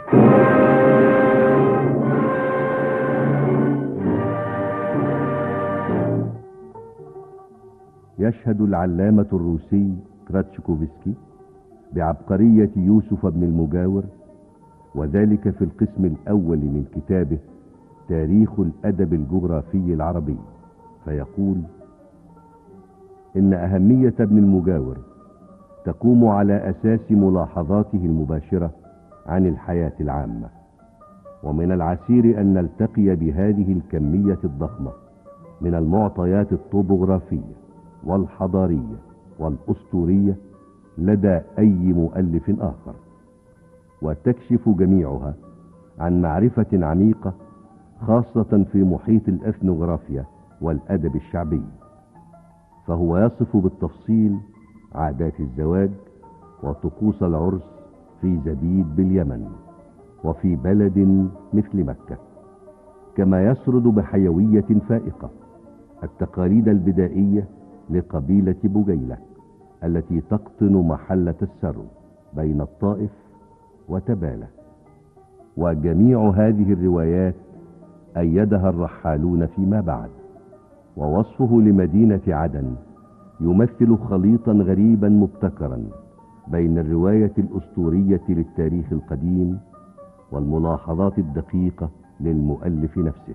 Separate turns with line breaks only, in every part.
يشهد العلامة الروسي كراتشكوفسكي بعبقرية يوسف بن المجاور، وذلك في القسم الأول من كتابه تاريخ الأدب الجغرافي العربي، فيقول: إن أهمية ابن المجاور تقوم على أساس ملاحظاته المباشرة عن الحياة العامة، ومن العسير أن نلتقي بهذه الكمية الضخمة من المعطيات الطبوغرافية والحضارية والأسطورية لدى أي مؤلف آخر، وتكشف جميعها عن معرفة عميقة خاصة في محيط الإثنوغرافيا والأدب الشعبي، فهو يصف بالتفصيل عادات الزواج وطقوس العرس في زبيد باليمن وفي بلد مثل مكة، كما يسرد بحيوية فائقة التقاليد البدائية لقبيلة بجيلة التي تقطن محلة السرو بين الطائف وتبالة. وجميع هذه الروايات أيدها الرحالون فيما بعد، ووصفه لمدينة عدن يمثل خليطا غريبا مبتكرا بين الرواية الأسطورية للتاريخ القديم والملاحظات الدقيقة للمؤلف نفسه.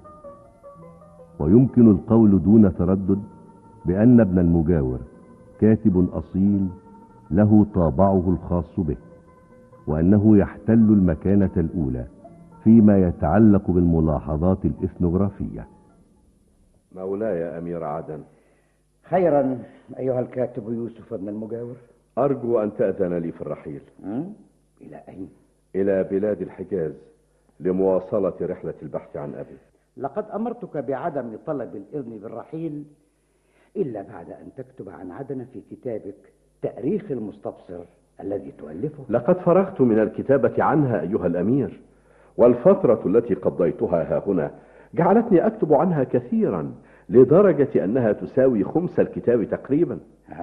ويمكن القول دون تردد بأن ابن المجاور كاتب أصيل له طابعه الخاص به، وأنه يحتل المكانة الأولى فيما يتعلق بالملاحظات الإثنوغرافية.
مولاي أمير عدن.
خيرا أيها الكاتب يوسف بن المجاور.
أرجو أن تأذن لي في الرحيل.
إلى أين؟
إلى بلاد الحجاز لمواصلة رحلة البحث عن أبي.
لقد أمرتك بعدم طلب الإذن بالرحيل إلا بعد أن تكتب عن عدن في كتابك تاريخ المستبصر الذي تؤلفه.
لقد فرغت من الكتابة عنها أيها الأمير، والفترة التي قضيتها ها هنا جعلتني أكتب عنها كثيرا لدرجة أنها تساوي خمس الكتاب تقريبا.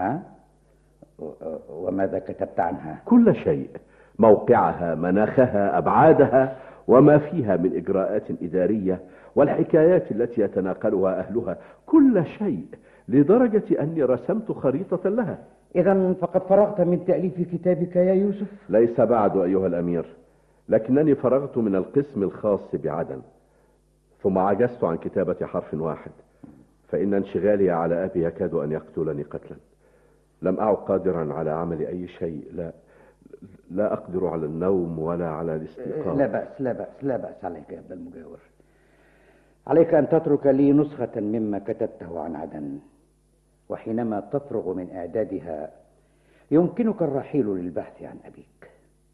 وماذا كتبت عنها؟
كل شيء، موقعها، مناخها، أبعادها، وما فيها من إجراءات إدارية، والحكايات التي يتناقلها أهلها، كل شيء، لدرجة أني رسمت خريطة لها.
إذن فقد فرغت من تأليف كتابك يا يوسف؟
ليس بعد أيها الأمير، لكنني فرغت من القسم الخاص بعدن، ثم عجزت عن كتابة حرف واحد، فإن انشغالي على أبي يكاد أن يقتلني قتلا. لم أعد قادرا على عمل أي شيء، لا أقدر على النوم ولا على الاستيقاظ.
لا بأس عليك يا ابن المجاور. عليك أن تترك لي نسخة مما كتبته عن عدن، وحينما تفرغ من إعدادها يمكنك الرحيل للبحث عن أبيك.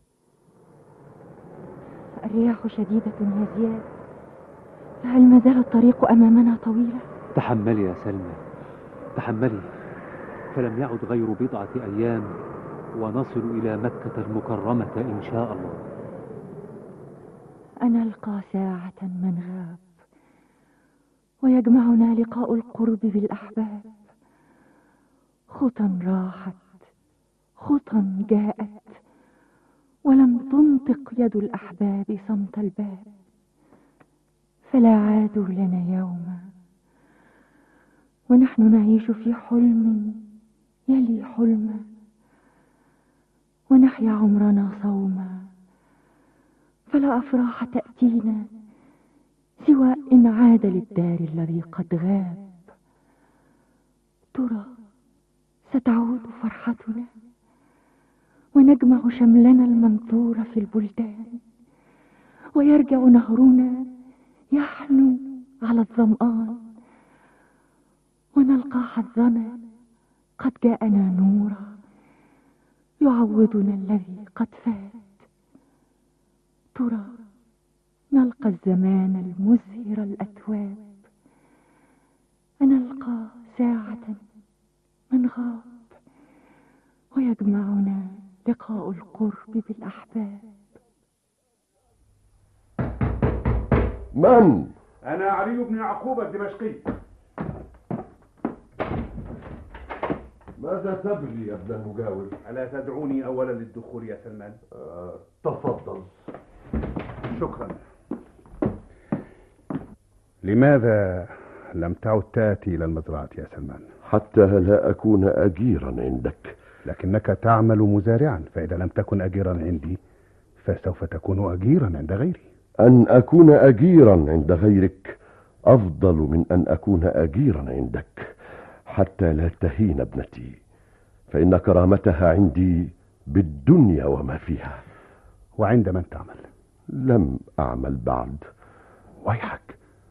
الرياح شديدة يا زياد، فهل ما زال الطريق أمامنا طويلة؟
تحملي يا سلمى، تحملي، فلم يعد غير بضعة أيام ونصل إلى مكة المكرمة إن شاء الله.
أنا ألقى ساعة من غاب، ويجمعنا لقاء القرب بالأحباب. خطى راحت، خطى جاءت، ولم تنطق يد الأحباب صمت الباب، فلا عادوا لنا يوما، ونحن نعيش في حلم يلي حلما، ونحيا عمرنا صوما، فلا أفراح تأتينا سوى إن عاد للدار الذي قد غاب. ترى ستعود فرحتنا، ونجمع شملنا المنثور في البلدان، ويرجع نهرنا يحنو على الظمآن، ونلقى حظنا قد جاءنا نورا يعوضنا الذي قد فات. ترى نلقى الزمان المزهر الأتواب، نلقى ساعة من غاب، ويجمعنا لقاء القرب بالأحباب.
من؟
أنا علي بن يعقوب الدمشقي.
ماذا تبغي يا ابن المجاور؟
ألا تدعوني أولا للدخول يا سلمان؟
تفضل. شكرا. لماذا لم تعد تأتي إلى المزرعة يا سلمان؟
حتى لا أكون أجيرا عندك.
لكنك تعمل مزارعا، فإذا لم تكن أجيرا عندي فسوف تكون أجيرا عند غيري.
أن أكون أجيرا عند غيرك أفضل من أن أكون أجيرا عندك، حتى لا تهين ابنتي، فإن كرامتها عندي بالدنيا وما فيها.
وعند من تعمل؟
لم أعمل بعد.
ويحك،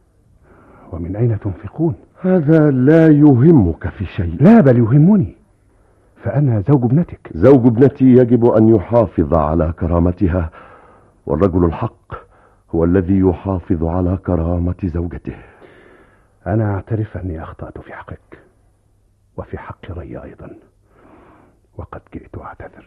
ومن أين تنفقون؟
هذا لا يهمك في شيء.
لا، بل يهمني، فأنا زوج ابنتك.
زوج ابنتي يجب أن يحافظ على كرامتها، والرجل الحق هو الذي يحافظ على كرامة زوجته.
أنا أعترف أني أخطأت في حقك وفي حق ري أيضا، وقد جئت أعتذر.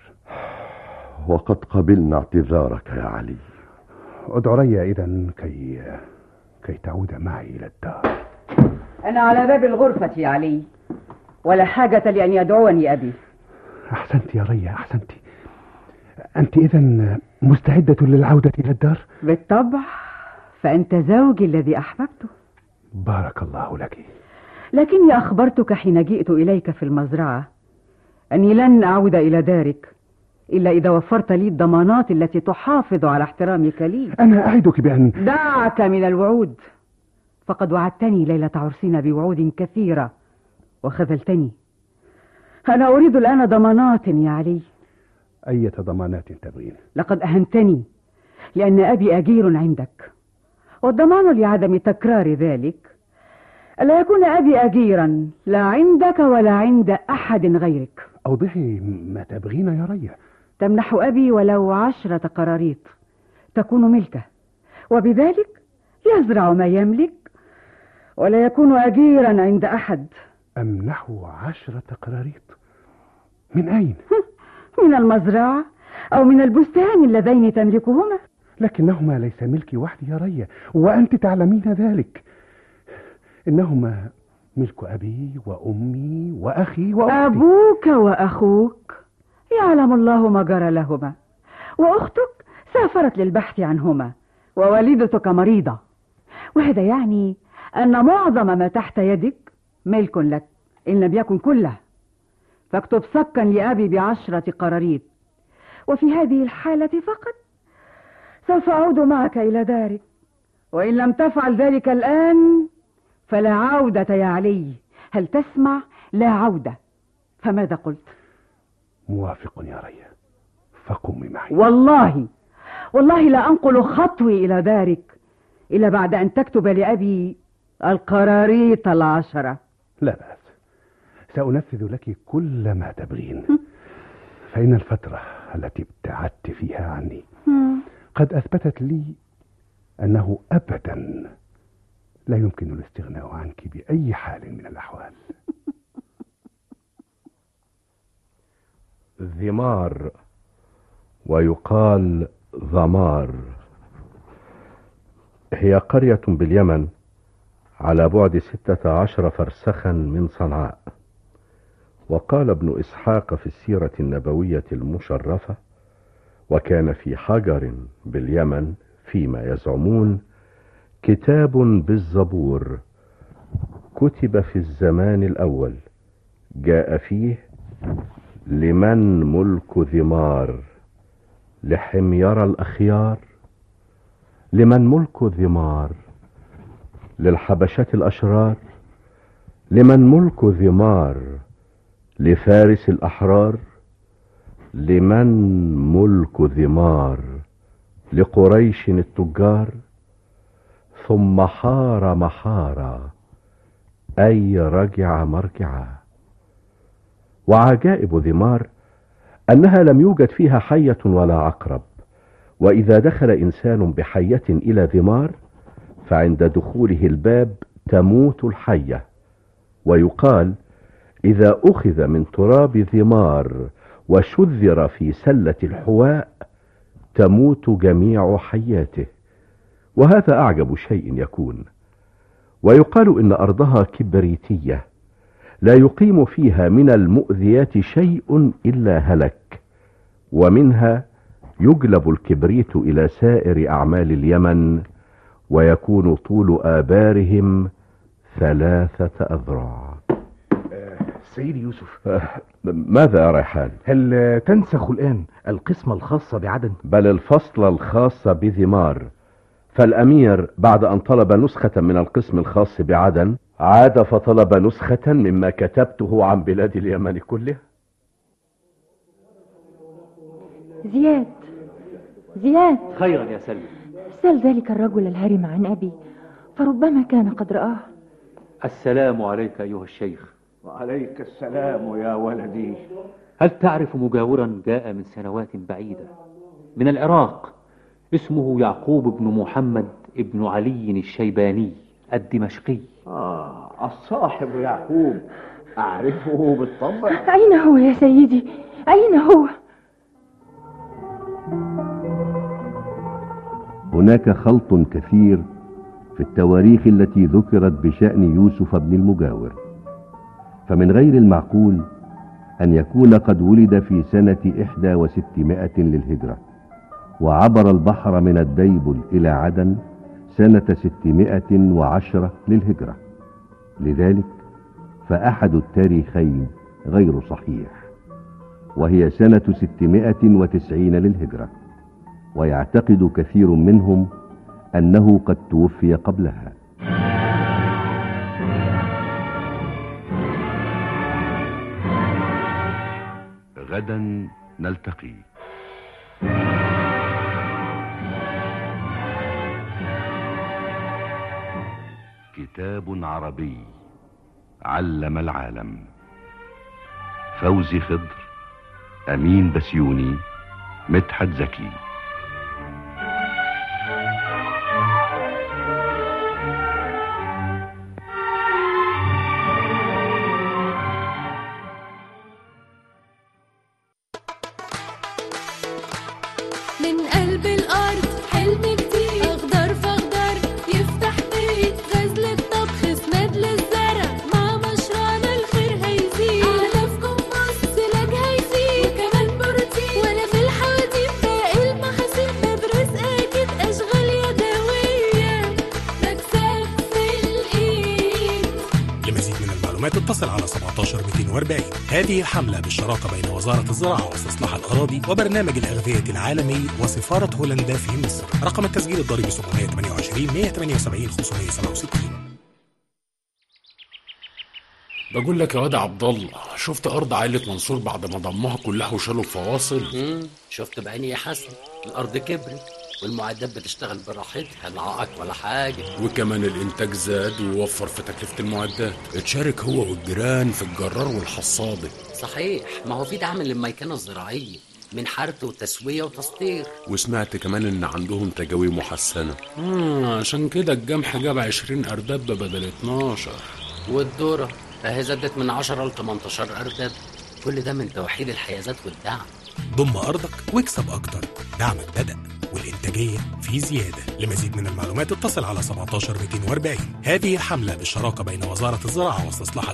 وقد قبلنا اعتذارك يا علي.
ادع ري إذن كي تعود معي إلى الدار.
أنا على باب الغرفة يا علي، ولا حاجة لأن يدعوني أبي.
أحسنت يا ري، أحسنت. أنت إذن مستعدة للعودة إلى الدار؟
بالطبع، فأنت زوجي الذي أحببته.
بارك الله لك.
لكني أخبرتك حين جئت إليك في المزرعة أني لن أعود إلى دارك إلا إذا وفرت لي الضمانات التي تحافظ على احترامك لي.
أنا أعدك بأن...
دعك من الوعود، فقد وعدتني ليلة عرسنا بوعود كثيرة وخذلتني. أنا أريد الآن ضمانات يا علي.
أية ضمانات تبغين؟
لقد أهنتني لأن أبي أجير عندك، والضمان لعدم تكرار ذلك ألا يكون أبي أجيرا لا عندك ولا عند أحد غيرك.
أوضحي ما تبغين يا ريا.
تمنح أبي ولو 10 قراريط تكون ملكه، وبذلك يزرع ما يملك ولا يكون أجيرا عند أحد.
أمنحه 10 قراريط؟ من أين؟
من المزرعة أو من البستان اللذين تملكهما.
لكنهما ليس ملكي وحدي يا ريا، وأنت تعلمين ذلك. إنهما ملك أبي وأمي وأخي وأختي.
أبوك وأخوك يعلم الله ما جرى لهما، وأختك سافرت للبحث عنهما، ووالدتك مريضة، وهذا يعني أن معظم ما تحت يدك ملك لك إن لم يكن كله. فاكتب سكا لأبي ب10 قراريط، وفي هذه الحالة فقط سوف أعود معك إلى دارك، وإن لم تفعل ذلك الآن فلا عودة يا علي. هل تسمع؟ لا عودة. فماذا قلت؟
موافق يا ريا، فقومي معي.
والله لا أنقل خطوي إلى دارك إلا بعد أن تكتب لأبي القراريط 10.
لا بأس، سأنفذ لك كل ما تبغين. فإن الفترة التي ابتعدت فيها عني قد أثبتت لي أنه أبدا لا يمكن الاستغناء عنك بأي حال من الأحوال.
ذمار ويقال ضمار، هي قرية باليمن على بعد 16 فرسخا من صنعاء. وقال ابن إسحاق في السيرة النبوية المشرفة: وكان في حجر باليمن فيما يزعمون كتاب بالزبور كتب في الزمان الأول، جاء فيه: لمن ملك ذمار لحمير الأخيار. لمن ملك ذمار للحبشة الأشرار. لمن ملك ذمار لفارس الأحرار. لمن ملك ذمار لقريش التجار. ثم حار محارا أي رجع مرجعا. وعجائب ذمار أنها لم يوجد فيها حية ولا عقرب، وإذا دخل إنسان بحية إلى ذمار فعند دخوله الباب تموت الحية. ويقال: إذا أخذ من تراب ذمار وشذر في سلة الحواء تموت جميع حياته. وهذا أعجب شيء يكون. ويقال إن أرضها كبريتية لا يقيم فيها من المؤذيات شيء إلا هلك، ومنها يجلب الكبريت إلى سائر أعمال اليمن، ويكون طول آبارهم 3 أذرع.
سيدي يوسف،
ماذا يا ريحان؟
هل تنسخ الآن القسمة الخاصة بعدن؟
بل الفصل الخاص بذمار. فالأمير بعد أن طلب نسخة من القسم الخاص بعدن عاد فطلب نسخة مما كتبته عن بلاد اليمن كلها.
زياد،
خيرا يا سلمى.
سل ذلك الرجل الهرم عن أبي، فربما كان قد رآه.
السلام عليك أيها الشيخ.
وعليك السلام يا ولدي.
هل تعرف مجاورا جاء من سنوات بعيدة من العراق، اسمه يعقوب بن محمد ابن علي الشيباني الدمشقي؟
الصاحب يعقوب، أعرفه بالطبع.
أين هو يا سيدي؟ أين هو؟
هناك خلط كثير في التواريخ التي ذكرت بشأن يوسف بن المجاور، فمن غير المعقول أن يكون قد ولد في سنة 61 للهجرة، وعبر البحر من الديبل إلى عدن سنة 610 للهجرة. لذلك فأحد التاريخين غير صحيح، وهي سنة 690 للهجرة، ويعتقد كثير منهم أنه قد توفي قبلها. غدا نلتقي. كتاب عربي علم العالم. فوزي خضر، أمين بسيوني، مدحت زكي.
من قلب الأرض حلم جديد، أخضر فأخضر يفتح بيت، غزل الطبخ اسماد للزرع، مع مشروعنا الخير هيزيد، علفكم مصر سلاج هيزيد، وكمان بروتين ولا في الحواديت، باقي المحاصيل بدرس أكيد، أشغال يدوية مكسب في الإيد.
لمزيد من المعلومات اتصل على 17240. هذه حملة بالشراكة بين وزارة الزراعة واستصلاح الأراضي وبرنامج الأغذية العالمي وسفارة هولندا في مصر. رقم التسجيل الضريبي 728 178 567.
بقول لك يا واد عبد الله، شفت أرض عائلة منصور بعد ما ضموها كلها وشالوا الفواصل؟
شفت بعيني يا حسن، الأرض كبرت والمعدات بتشتغل براحتها، لا عائق ولا حاجة،
وكمان الإنتاج زاد ووفر في تكلفة المعدات. اتشارك هو والجيران في الجرار والحصادة.
صحيح، ما هو في دعم للميكنة الزراعية من حرث وتسوية وتسطير،
وسمعت كمان إن عندهم تجاوي محسنة. عشان كده الجمح جاب 20 أرداب بدل 12.
والدورة اهي زادت من 10 ل 18 أرداب. كل ده من توحيد الحيازات والدعم.
ضم أرضك واكسب أكتر. دعمك بدأ والإنتاجية في زيادة. لمزيد من المعلومات اتصل على 17240. هذه حملة بالشراكة بين وزارة الزراعة واستصلاح